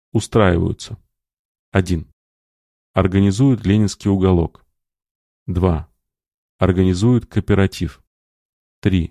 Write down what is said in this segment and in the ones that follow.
Устраиваются. 1. Организуют ленинский уголок. 2. Организуют кооператив. 3.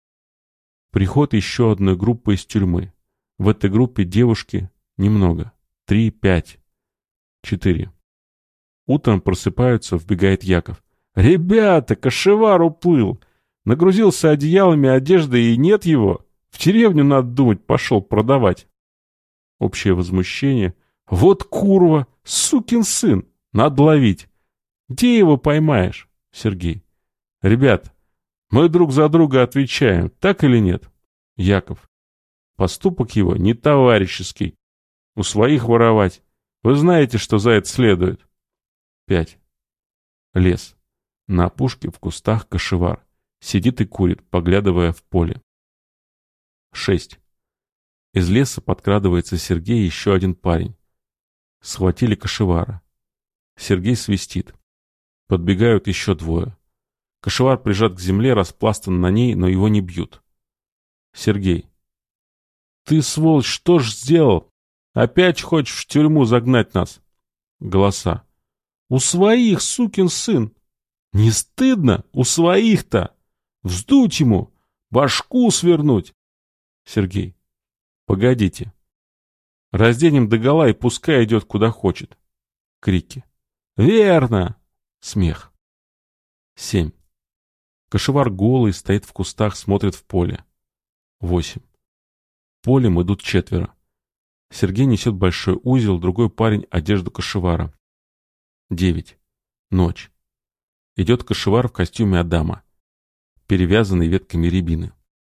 Приход еще одной группы из тюрьмы. В этой группе девушки немного. 3, 5. 4. Утром просыпаются, вбегает Яков. «Ребята, кошевар уплыл! Нагрузился одеялами, одеждой, и нет его. В деревню, надо думать, пошел продавать». Общее возмущение. «Вот курва! Сукин сын! Надо ловить! Где его поймаешь?» Сергей. «Ребят, мы друг за друга отвечаем, так или нет?» Яков. «Поступок его не товарищеский. У своих воровать. Вы знаете, что за это следует». 5. Лес. На опушке в кустах кошевар. Сидит и курит, поглядывая в поле. 6. Из леса подкрадывается Сергей и еще один парень. Схватили кошевара. Сергей свистит. Подбегают еще двое. Кошевар прижат к земле, распластан на ней, но его не бьют. Сергей. «Ты, сволочь, что ж сделал? Опять хочешь в тюрьму загнать нас?» Голоса. «У своих, сукин сын! Не стыдно? У своих-то! Вздуть ему! Башку свернуть!» Сергей. «Погодите. Разденем догола и пускай идет куда хочет». Крики. «Верно!» Смех. 7. Кошевар голый, стоит в кустах, смотрит в поле. 8. Полем идут 4. Сергей несет большой узел, другой парень — одежду кошевара. 9. Ночь. Идет кошевар в костюме Адама, перевязанный ветками рябины.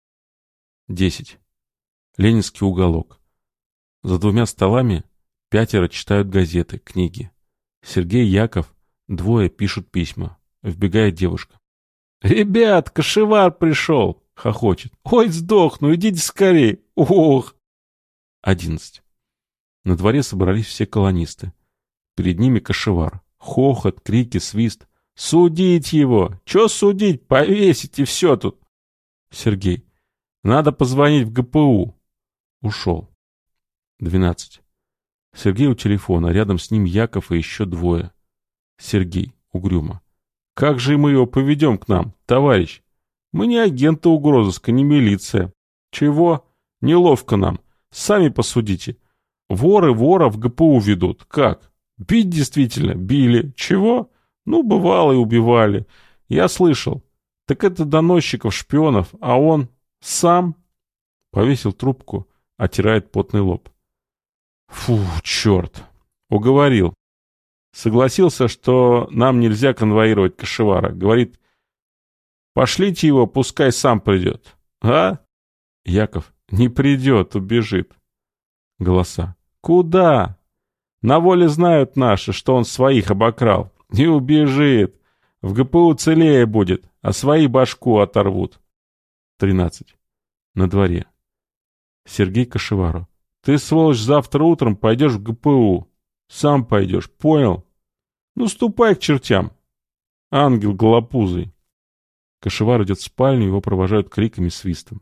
10. Ленинский уголок. За 2 столами 5 читают газеты, книги. Сергей, Яков, 2 пишут письма. Вбегает девушка. «Ребят, кошевар пришел!» — хохочет. «Ой, сдохну, идите скорей! Ох!» 11. На дворе собрались все колонисты. Перед ними кошевар. Хохот, крики, свист. «Судить его! Че судить? Повесить и все тут!» Сергей. «Надо позвонить в ГПУ!» Ушел. 12. Сергей у телефона, рядом с ним Яков и еще 2. Сергей угрюмо. «Как же мы его поведем к нам, товарищ? Мы не агенты угрозыска, не милиция. Чего? Неловко нам. Сами посудите. Воры вора в ГПУ ведут. Как? Бить действительно? Били. Чего? Ну, бывало и убивали. Я слышал. Так это доносчиков, шпионов, а он сам...» Повесил трубку, оттирает потный лоб. «Фу, черт. Уговорил. Согласился, что нам нельзя конвоировать кошевара. Говорит, пошлите его, пускай сам придет. А?» Яков. «Не придет, убежит». Голоса. «Куда? На воле знают наши, что он своих обокрал. Не убежит. В ГПУ целее будет, а свои башку оторвут». 13. На дворе. Сергей кошевару. «Ты, сволочь, завтра утром пойдешь в ГПУ. Сам пойдешь, понял? Ну, ступай к чертям. Ангел голопузый». Кошевар идет в спальню, его провожают криками, свистом.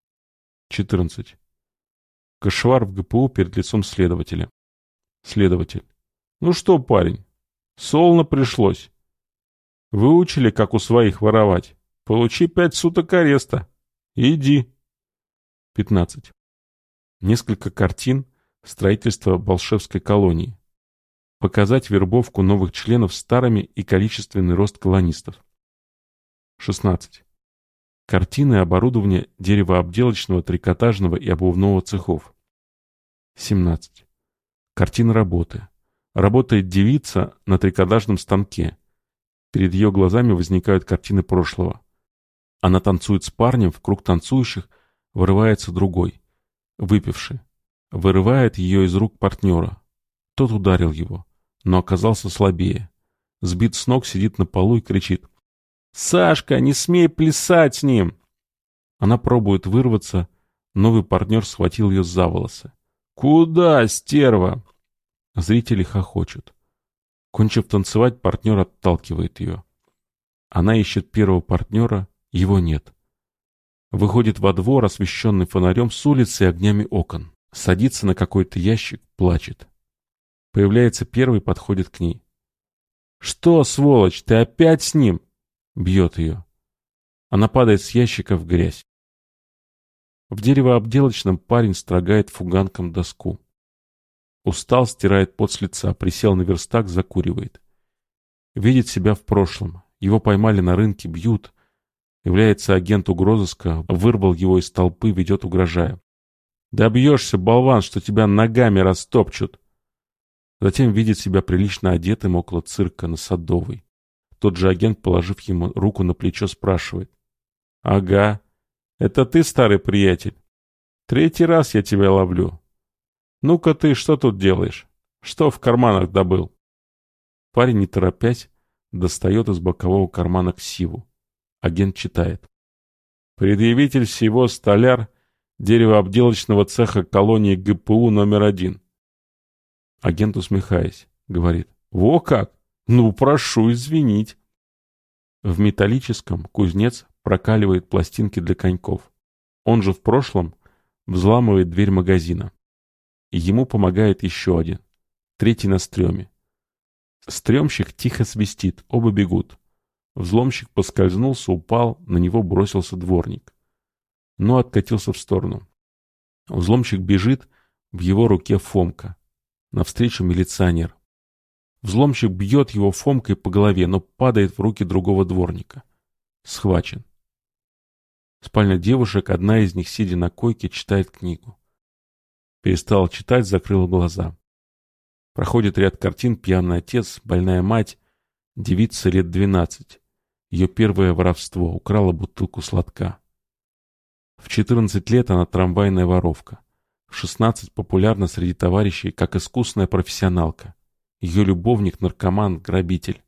14. Кошевар в ГПУ перед лицом следователя. Следователь. «Ну что, парень, солно пришлось. Выучили, как у своих воровать. Получи 5 суток ареста. Иди». 15. Несколько картин строительства Болшевской колонии. Показать вербовку новых членов старыми и количественный рост колонистов. 16. Картины оборудования деревообделочного, трикотажного и обувного цехов. 17. Картина работы. Работает девица на трикотажном станке. Перед ее глазами возникают картины прошлого. Она танцует с парнем, в круг танцующих вырывается другой, выпивший. Вырывает ее из рук партнера. Тот ударил его, но оказался слабее. Сбит с ног, сидит на полу и кричит: «Сашка, не смей плясать с ним!» Она пробует вырваться, новый партнер схватил ее за волосы. «Куда, стерва?» Зрители хохочут. Кончив танцевать, партнер отталкивает ее. Она ищет первого партнера, его нет. Выходит во двор, освещенный фонарем с улицы и огнями окон. Садится на какой-то ящик, плачет. Появляется первый, подходит к ней. «Что, сволочь, ты опять с ним?» Бьет ее. Она падает с ящика в грязь. В деревообделочном парень строгает фуганком доску. Устал, стирает пот с лица, присел на верстак, закуривает. Видит себя в прошлом. Его поймали на рынке, бьют. Является агент угрозыска, вырвал его из толпы, ведет, угрожая. «Добьешься, болван, что тебя ногами растопчут!» Затем видит себя прилично одетым около цирка на Садовой. Тот же агент, положив ему руку на плечо, спрашивает. «Ага, это ты, старый приятель? 3-й раз я тебя ловлю. Ну-ка ты что тут делаешь? Что в карманах добыл?» Парень, не торопясь, достает из бокового кармана ксиву. Агент читает. «Предъявитель всего столяр деревообделочного цеха колонии ГПУ номер 1. Агент, усмехаясь, говорит. «Во как! Ну, прошу извинить». В металлическом кузнец прокаливает пластинки для коньков. Он же в прошлом взламывает дверь магазина. И ему помогает еще один. 3-й на стреме. Стремщик тихо свистит, оба бегут. Взломщик поскользнулся, упал, на него бросился дворник. Но откатился в сторону. Взломщик бежит, в его руке Фомка. Навстречу милиционер. Взломщик бьет его Фомкой по голове, но падает в руки другого дворника. Схвачен. Спальня девушек, одна из них, сидя на койке, читает книгу. Перестала читать, закрыла глаза. Проходит ряд картин: пьяный отец, больная мать, девица лет 12. Ее первое воровство: украла бутылку сладка. В 14 лет она трамвайная воровка. В 16 популярна среди товарищей как искусная профессионалка. Ее любовник, наркоман, грабитель.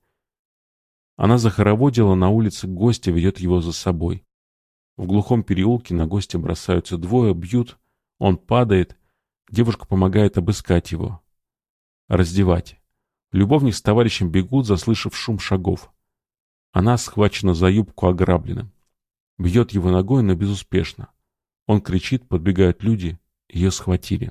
Она захороводила на улице гостя, ведет его за собой. В глухом переулке на гостя бросаются двое, бьют, он падает, девушка помогает обыскать его. Раздевать. Любовник с товарищем бегут, заслышав шум шагов. Она схвачена за юбку ограбленным. Бьет его ногой, но безуспешно. Он кричит, подбегают люди, ее схватили.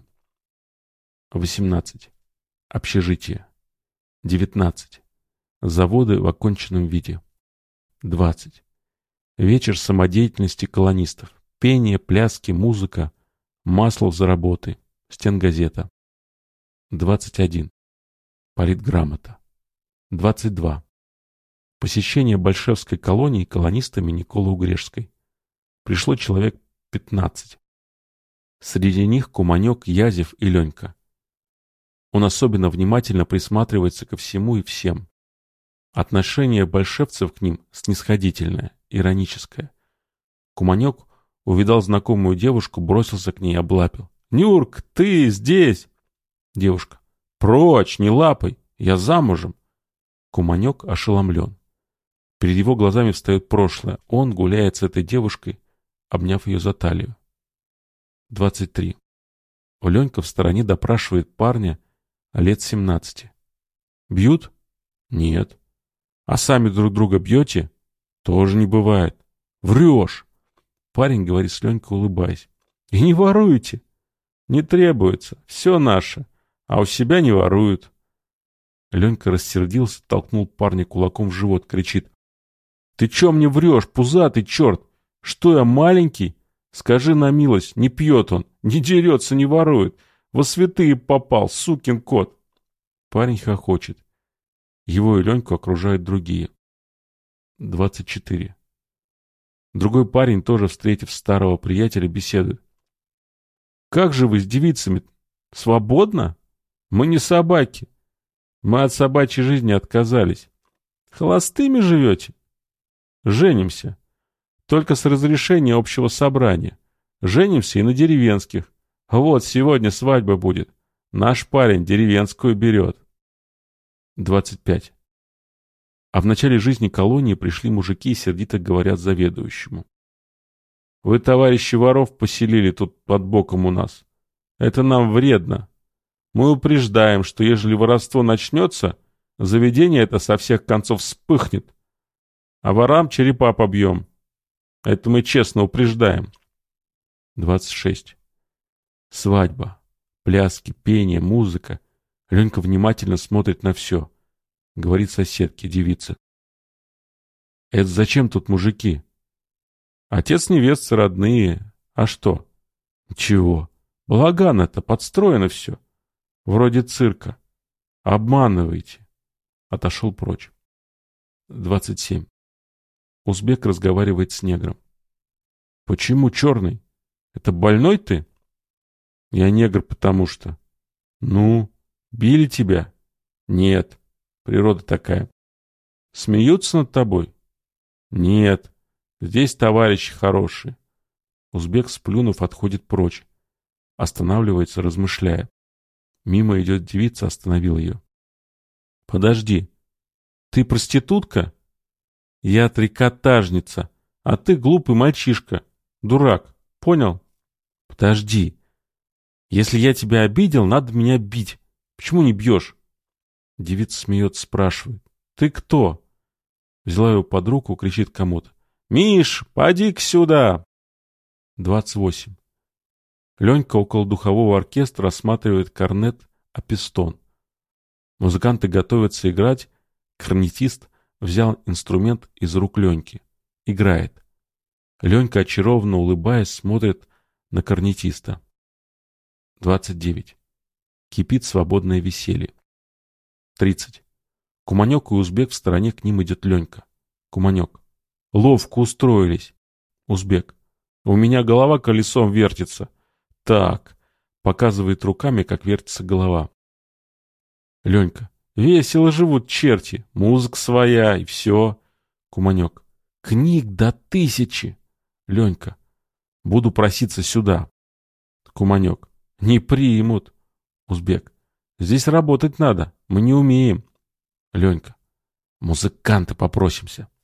18. Общежитие. 19. Заводы в оконченном виде. 20. Вечер самодеятельности колонистов. Пение, пляски, музыка. Маслов за работы. Стенгазета. 21. Политграмота. 22. Посещение Большевской колонии колонистами Николы Угрешской. Пришло человек 15. Среди них Куманек, Язев и Ленька. Он особенно внимательно присматривается ко всему и всем. Отношение большевцев к ним снисходительное, ироническое. Куманек увидал знакомую девушку, бросился к ней, облапил. «Нюрк, ты здесь!» Девушка. «Прочь, не лапай, я замужем!» Куманек ошеломлен. Перед его глазами встает прошлое. Он гуляет с этой девушкой, обняв ее за талию. 23. Ленька в стороне допрашивает парня лет 17. «Бьют?» «Нет». «А сами друг друга бьете?» «Тоже не бывает». «Врешь!» Парень говорит с Ленькой, улыбаясь. «И не воруете?» «Не требуется, все наше, а у себя не воруют». Ленька рассердился, толкнул парня кулаком в живот, кричит. «Ты че мне врешь, пузатый черт? Что я маленький? Скажи на милость, не пьет он, не дерется, не ворует. Во святые попал, сукин кот». Парень хохочет. Его и Леньку окружают другие. 24. Другой парень, тоже встретив старого приятеля, беседует. «Как же вы с девицами? Свободно? Мы не собаки. Мы от собачьей жизни отказались. Холостыми живете? Женимся. Только с разрешения общего собрания. Женимся и на деревенских. Вот сегодня свадьба будет. Наш парень деревенскую берет». 25. А в начале жизни колонии пришли мужики и сердито говорят заведующему. «Вы, товарищи воров, поселили тут под боком у нас. Это нам вредно. Мы упреждаем, что ежели воровство начнется, заведение это со всех концов вспыхнет. А ворам черепа побьем. Это мы честно упреждаем». 26. Свадьба. Пляски, пение, музыка. Ленька внимательно смотрит на все. Говорит соседке, девице. Это зачем тут мужики? Отец невесты родные. А что? Ничего. Балаган это, подстроено все. Вроде цирка. Обманываете. Отошел прочь. 27. Узбек разговаривает с негром. Почему черный? Это больной ты? Я негр, потому что. Ну, били тебя? Нет. Природа такая. Смеются над тобой? Нет. Здесь товарищи хорошие. Узбек, сплюнув, отходит прочь. Останавливается, размышляя. Мимо идет девица, остановил ее. Подожди. Ты проститутка? Я трикотажница, а ты глупый мальчишка. Дурак. Понял? Подожди. Если я тебя обидел, надо меня бить. Почему не бьешь? Девица смеется, спрашивает. Ты кто? Взяла его под руку, кричит кому-то. Миш, поди-ка сюда. 28. Ленька около духового оркестра рассматривает корнет «Апистон». Музыканты готовятся играть. Корнетист взял инструмент из рук Леньки. Играет. Ленька, очарованно улыбаясь, смотрит на корнетиста. 29. Кипит свободное веселье. 30. Куманек и Узбек в стороне, к ним идет Ленька. Куманек. Ловко устроились. Узбек. У меня голова колесом вертится. Так. Показывает руками, как вертится голова. Ленька. Весело живут черти. Музыка своя и все. Куманек. Книг до 1000. Ленька. Буду проситься сюда. Куманек. Не примут. Узбек. Здесь работать надо. Мы не умеем. Ленька. Музыканты попросимся.